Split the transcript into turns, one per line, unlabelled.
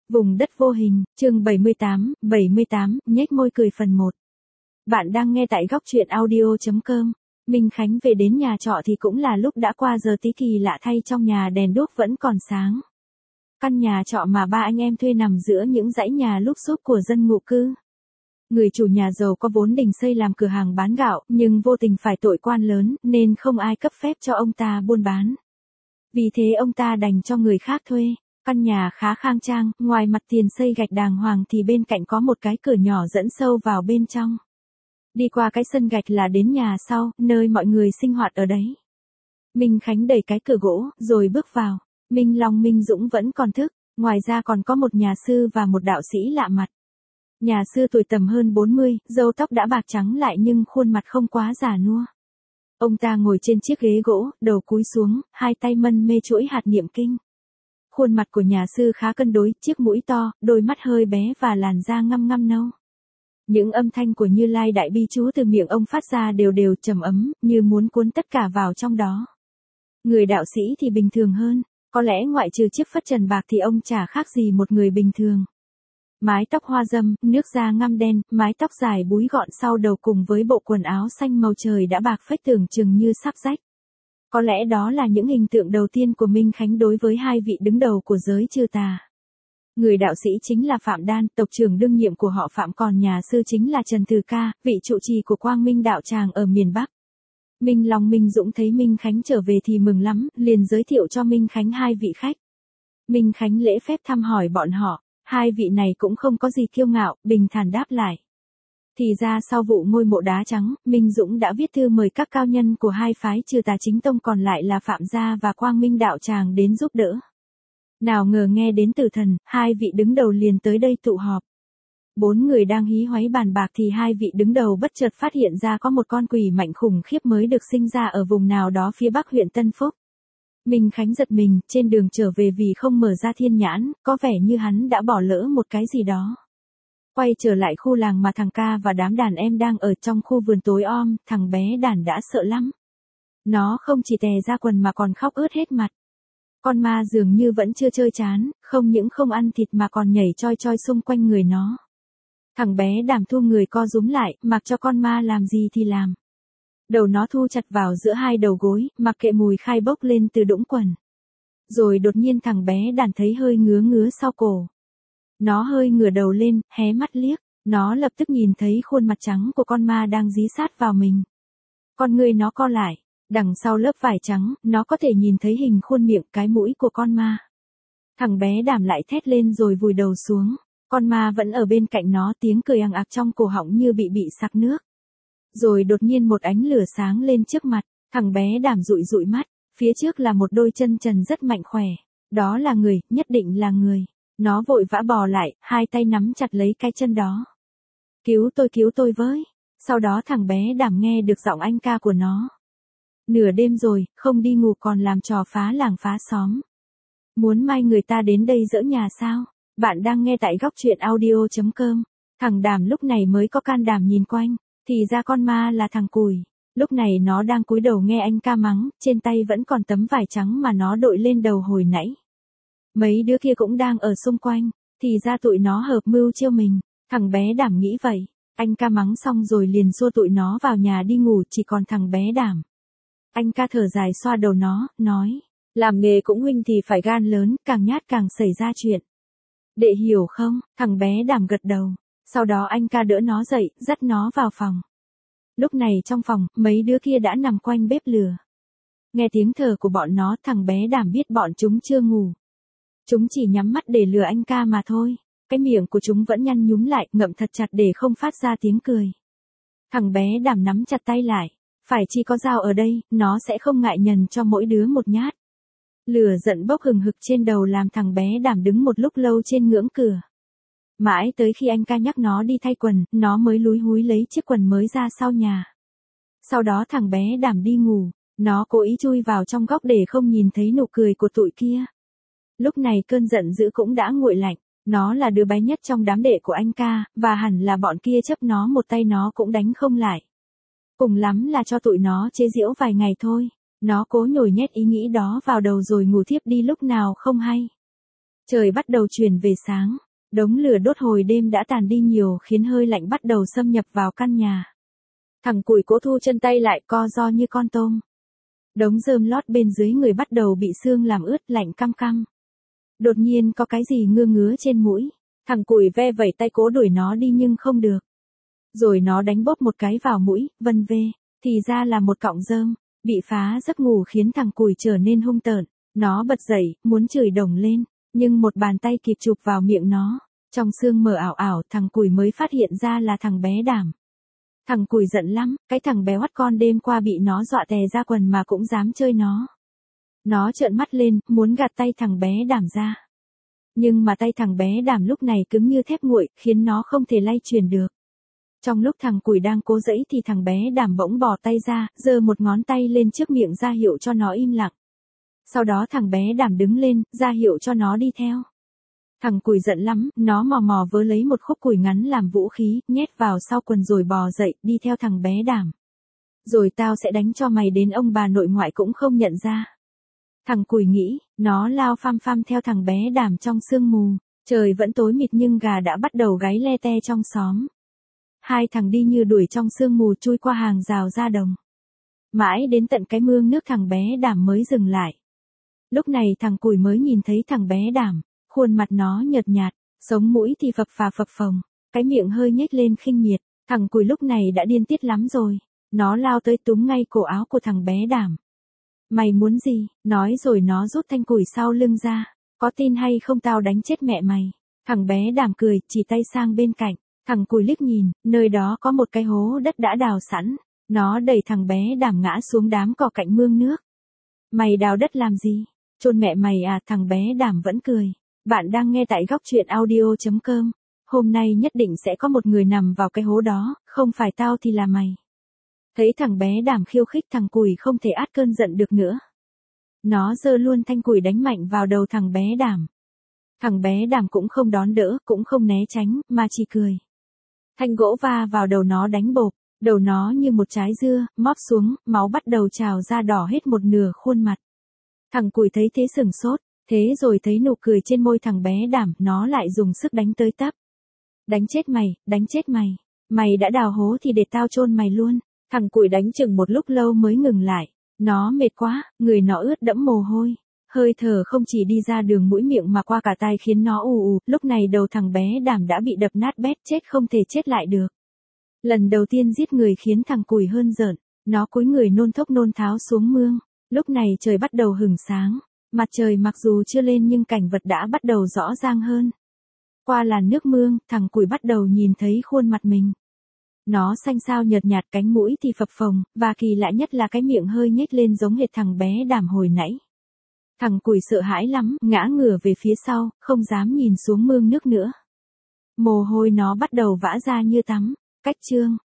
Vùng đất vô hình, chương 78, nhếch môi cười phần 1. Bạn đang nghe tại góc truyện audio.com. Minh Khánh về đến nhà trọ thì cũng là lúc đã qua giờ tí, kỳ lạ thay trong nhà đèn đuốc vẫn còn sáng. Căn nhà trọ mà ba anh em thuê nằm giữa những dãy nhà lúp xúp của dân ngụ cư. Người chủ nhà giàu có vốn định xây làm cửa hàng bán gạo, nhưng vô tình phải tội quan lớn nên không ai cấp phép cho ông ta buôn bán. Vì thế ông ta đành cho người khác thuê. Căn nhà khá khang trang, ngoài mặt tiền xây gạch đàng hoàng thì bên cạnh có một cái cửa nhỏ dẫn sâu vào bên trong. Đi qua cái sân gạch là đến nhà sau, nơi mọi người sinh hoạt ở đấy. Minh Khánh đẩy cái cửa gỗ, rồi bước vào. Minh Long Minh Dũng vẫn còn thức, ngoài ra còn có một nhà sư và một đạo sĩ lạ mặt. Nhà sư tuổi tầm hơn 40, râu tóc đã bạc trắng lại nhưng khuôn mặt không quá già nua. Ông ta ngồi trên chiếc ghế gỗ, đầu cúi xuống, hai tay mân mê chuỗi hạt niệm kinh. Khuôn mặt của nhà sư khá cân đối, chiếc mũi to, đôi mắt hơi bé và làn da ngăm ngăm nâu. Những âm thanh của Như Lai Đại Bi chú từ miệng ông phát ra đều đều trầm ấm, như muốn cuốn tất cả vào trong đó. Người đạo sĩ thì bình thường hơn, có lẽ ngoại trừ chiếc phất trần bạc thì ông chả khác gì một người bình thường. Mái tóc hoa râm, nước da ngăm đen, mái tóc dài búi gọn sau đầu cùng với bộ quần áo xanh màu trời đã bạc phết tưởng chừng như sắp rách. Có lẽ đó là những hình tượng đầu tiên của Minh Khánh đối với hai vị đứng đầu của giới trừ tà. Người đạo sĩ chính là Phạm Đan, tộc trưởng đương nhiệm của họ Phạm, còn nhà sư chính là Trần Từ Ca, vị trụ trì của Quang Minh đạo tràng ở miền Bắc. Minh Long Minh Dũng thấy Minh Khánh trở về thì mừng lắm, liền giới thiệu cho Minh Khánh hai vị khách. Minh Khánh lễ phép thăm hỏi bọn họ, hai vị này cũng không có gì kiêu ngạo, bình thản đáp lại. Thì ra sau vụ ngôi mộ đá trắng, Minh Dũng đã viết thư mời các cao nhân của hai phái trừ tà chính tông còn lại là Phạm gia và Quang Minh đạo tràng đến giúp đỡ. Nào ngờ nghe đến từ thần, hai vị đứng đầu liền tới đây tụ họp. 4 người đang hí hoáy bàn bạc thì hai vị đứng đầu bất chợt phát hiện ra có một con quỷ mạnh khủng khiếp mới được sinh ra ở vùng nào đó phía bắc huyện Tân Phúc. Minh Khánh giật mình, trên đường trở về vì không mở ra thiên nhãn, có vẻ như hắn đã bỏ lỡ một cái gì đó. Quay trở lại khu làng mà thằng Ca và đám đàn em đang ở trong khu vườn tối om, thằng bé Đàn đã sợ lắm. Nó không chỉ tè ra quần mà còn khóc ướt hết mặt. Con ma dường như vẫn chưa chơi chán, không những không ăn thịt mà còn nhảy choi choi xung quanh người nó. Thằng bé Đàm thu người co rúm lại, mặc cho con ma làm gì thì làm. Đầu nó thu chặt vào giữa hai đầu gối, mặc kệ mùi khai bốc lên từ đũng quần. Rồi đột nhiên thằng bé Đàn thấy hơi ngứa ngứa sau cổ. Nó hơi ngửa đầu lên, hé mắt liếc, nó lập tức nhìn thấy khuôn mặt trắng của con ma đang dí sát vào mình. Con người nó co lại, đằng sau lớp vải trắng, nó có thể nhìn thấy hình khuôn miệng, cái mũi của con ma. Thằng bé Đàm lại thét lên rồi vùi đầu xuống, con ma vẫn ở bên cạnh nó, tiếng cười ằng ặc trong cổ họng như bị sặc nước. Rồi đột nhiên một ánh lửa sáng lên trước mặt, thằng bé Đàm dụi dụi mắt, phía trước là một đôi chân trần rất mạnh khỏe. Đó là người, nhất định là người. Nó vội vã bò lại, hai tay nắm chặt lấy cái chân đó. Cứu tôi với. Sau đó thằng bé Đàm nghe được giọng anh ca của nó. Nửa đêm rồi, không đi ngủ còn làm trò phá làng phá xóm. Muốn mai người ta đến đây dỡ nhà sao? Bạn đang nghe tại góc truyện audio.com. Thằng Đàm lúc này mới có can đảm nhìn quanh, thì ra con ma là thằng Cùi. Lúc này nó đang cúi đầu nghe anh ca mắng, trên tay vẫn còn tấm vải trắng mà nó đội lên đầu hồi nãy. Mấy đứa kia cũng đang ở xung quanh, thì ra tụi nó hợp mưu chiêu mình. Thằng bé Đàm nghĩ vậy, anh ca mắng xong rồi liền xua tụi nó vào nhà đi ngủ, chỉ còn thằng bé Đàm. Anh ca thở dài xoa đầu nó, nói, làm nghề cũng huynh thì phải gan lớn, càng nhát càng xảy ra chuyện. Đệ hiểu không? Thằng bé Đàm gật đầu, sau đó anh ca đỡ nó dậy, dắt nó vào phòng. Lúc này trong phòng, mấy đứa kia đã nằm quanh bếp lửa. Nghe tiếng thở của bọn nó, thằng bé Đàm biết bọn chúng chưa ngủ. Chúng chỉ nhắm mắt để lừa anh ca mà thôi, cái miệng của chúng vẫn nhăn nhúm lại, ngậm thật chặt để không phát ra tiếng cười. Thằng bé Đàm nắm chặt tay lại, phải chi có dao ở đây, nó sẽ không ngại nhần cho mỗi đứa một nhát. Lửa giận bốc hừng hực trên đầu làm thằng bé Đàm đứng một lúc lâu trên ngưỡng cửa. Mãi tới khi anh ca nhắc nó đi thay quần, nó mới lúi húi lấy chiếc quần mới ra sau nhà. Sau đó thằng bé Đàm đi ngủ, nó cố ý chui vào trong góc để không nhìn thấy nụ cười của tụi kia. Lúc này cơn giận dữ cũng đã nguội lạnh, nó là đứa bé nhất trong đám đệ của anh ca, và hẳn là bọn kia chấp nó một tay nó cũng đánh không lại. Cùng lắm là cho tụi nó chế giễu vài ngày thôi, nó cố nhồi nhét ý nghĩ đó vào đầu rồi ngủ thiếp đi lúc nào không hay. Trời bắt đầu chuyển về sáng, đống lửa đốt hồi đêm đã tàn đi nhiều khiến hơi lạnh bắt đầu xâm nhập vào căn nhà. Thằng Cùi cố thu chân tay lại co ro như con tôm. Đống rơm lót bên dưới người bắt đầu bị sương làm ướt lạnh căm căm. Đột nhiên có cái gì ngưa ngứa trên mũi. Thằng Cùi ve vẩy tay cố đuổi nó đi nhưng không được. Rồi nó đánh bóp một cái vào mũi, vân vê. Thì ra là một cọng rơm. Bị phá giấc ngủ khiến thằng Cùi trở nên hung tợn. Nó bật dậy, muốn chửi đồng lên. Nhưng một bàn tay kịp chụp vào miệng nó. Trong sương mờ ảo ảo thằng Cùi mới phát hiện ra là thằng bé Đảm. Thằng Cùi giận lắm, cái thằng bé oắt con đêm qua bị nó dọa tè ra quần mà cũng dám chơi nó. Nó trợn mắt lên, muốn gạt tay thằng bé Đảm ra. Nhưng mà tay thằng bé Đảm lúc này cứng như thép nguội, khiến nó không thể lay chuyển được. Trong lúc thằng Cùi đang cố giãy thì thằng bé Đảm bỗng bỏ tay ra, giơ một ngón tay lên trước miệng ra hiệu cho nó im lặng. Sau đó thằng bé Đảm đứng lên, ra hiệu cho nó đi theo. Thằng Cùi giận lắm, nó mò mò vớ lấy một khúc củi ngắn làm vũ khí, nhét vào sau quần rồi bò dậy, đi theo thằng bé Đảm. Rồi tao sẽ đánh cho mày đến ông bà nội ngoại cũng không nhận ra. Thằng Cùi nghĩ, nó lao phăm phăm theo thằng bé Đảm trong sương mù, trời vẫn tối mịt nhưng gà đã bắt đầu gáy le te trong xóm. Hai thằng đi như đuổi trong sương mù chui qua hàng rào ra đồng. Mãi đến tận cái mương nước thằng bé Đảm mới dừng lại. Lúc này thằng Cùi mới nhìn thấy thằng bé Đảm. Khuôn mặt nó nhợt nhạt, sống mũi thì phập phà phập phồng, cái miệng hơi nhếch lên khinh miệt. Thằng Cùi lúc này đã điên tiết lắm rồi. Nó lao tới túm ngay cổ áo của thằng bé Đảm. Mày muốn gì? Nói rồi nó rút thanh củi sau lưng ra. Có tin hay không tao đánh chết mẹ mày. Thằng bé Đảm cười, chỉ tay sang bên cạnh. Thằng Cùi liếc nhìn, nơi đó có một cái hố đất đã đào sẵn. Nó đẩy thằng bé Đảm ngã xuống đám cỏ cạnh mương nước. Mày đào đất làm gì? Chôn mẹ mày à? Thằng bé Đảm vẫn cười. Bạn đang nghe tại góc truyện audio.com. Hôm nay nhất định sẽ có một người nằm vào cái hố đó, không phải tao thì là mày. Thấy thằng bé Đảm khiêu khích thằng Cùi không thể át cơn giận được nữa. Nó giơ luôn thanh củi đánh mạnh vào đầu thằng bé Đảm. Thằng bé Đảm cũng không đón đỡ, cũng không né tránh, mà chỉ cười. Thanh gỗ va vào đầu nó đánh bộp, đầu nó như một trái dưa, móp xuống, máu bắt đầu trào ra đỏ hết một nửa khuôn mặt. Thằng Cùi thấy thế sửng sốt. Thế rồi thấy nụ cười trên môi thằng bé Đảm, nó lại dùng sức đánh tới tấp. Đánh chết mày, đánh chết mày. Mày đã đào hố thì để tao chôn mày luôn. Thằng Cùi đánh chừng một lúc lâu mới ngừng lại. Nó mệt quá, người nó ướt đẫm mồ hôi. Hơi thở không chỉ đi ra đường mũi miệng mà qua cả tai khiến nó ù ù. Lúc này đầu thằng bé Đảm đã bị đập nát bét, chết không thể chết lại được. Lần đầu tiên giết người khiến thằng Cùi hơn rợn. Nó cúi người nôn thốc nôn tháo xuống mương. Lúc này trời bắt đầu hửng sáng. Mặt trời mặc dù chưa lên nhưng cảnh vật đã bắt đầu rõ ràng hơn. Qua làn nước mương, thằng Cùi bắt đầu nhìn thấy khuôn mặt mình. Nó xanh xao nhợt nhạt, cánh mũi thì phập phồng, và kỳ lạ nhất là cái miệng hơi nhếch lên giống hệt thằng bé Đảm hồi nãy. Thằng Cùi sợ hãi lắm, ngã ngửa về phía sau, không dám nhìn xuống mương nước nữa. Mồ hôi nó bắt đầu vã ra như tắm. Cách chương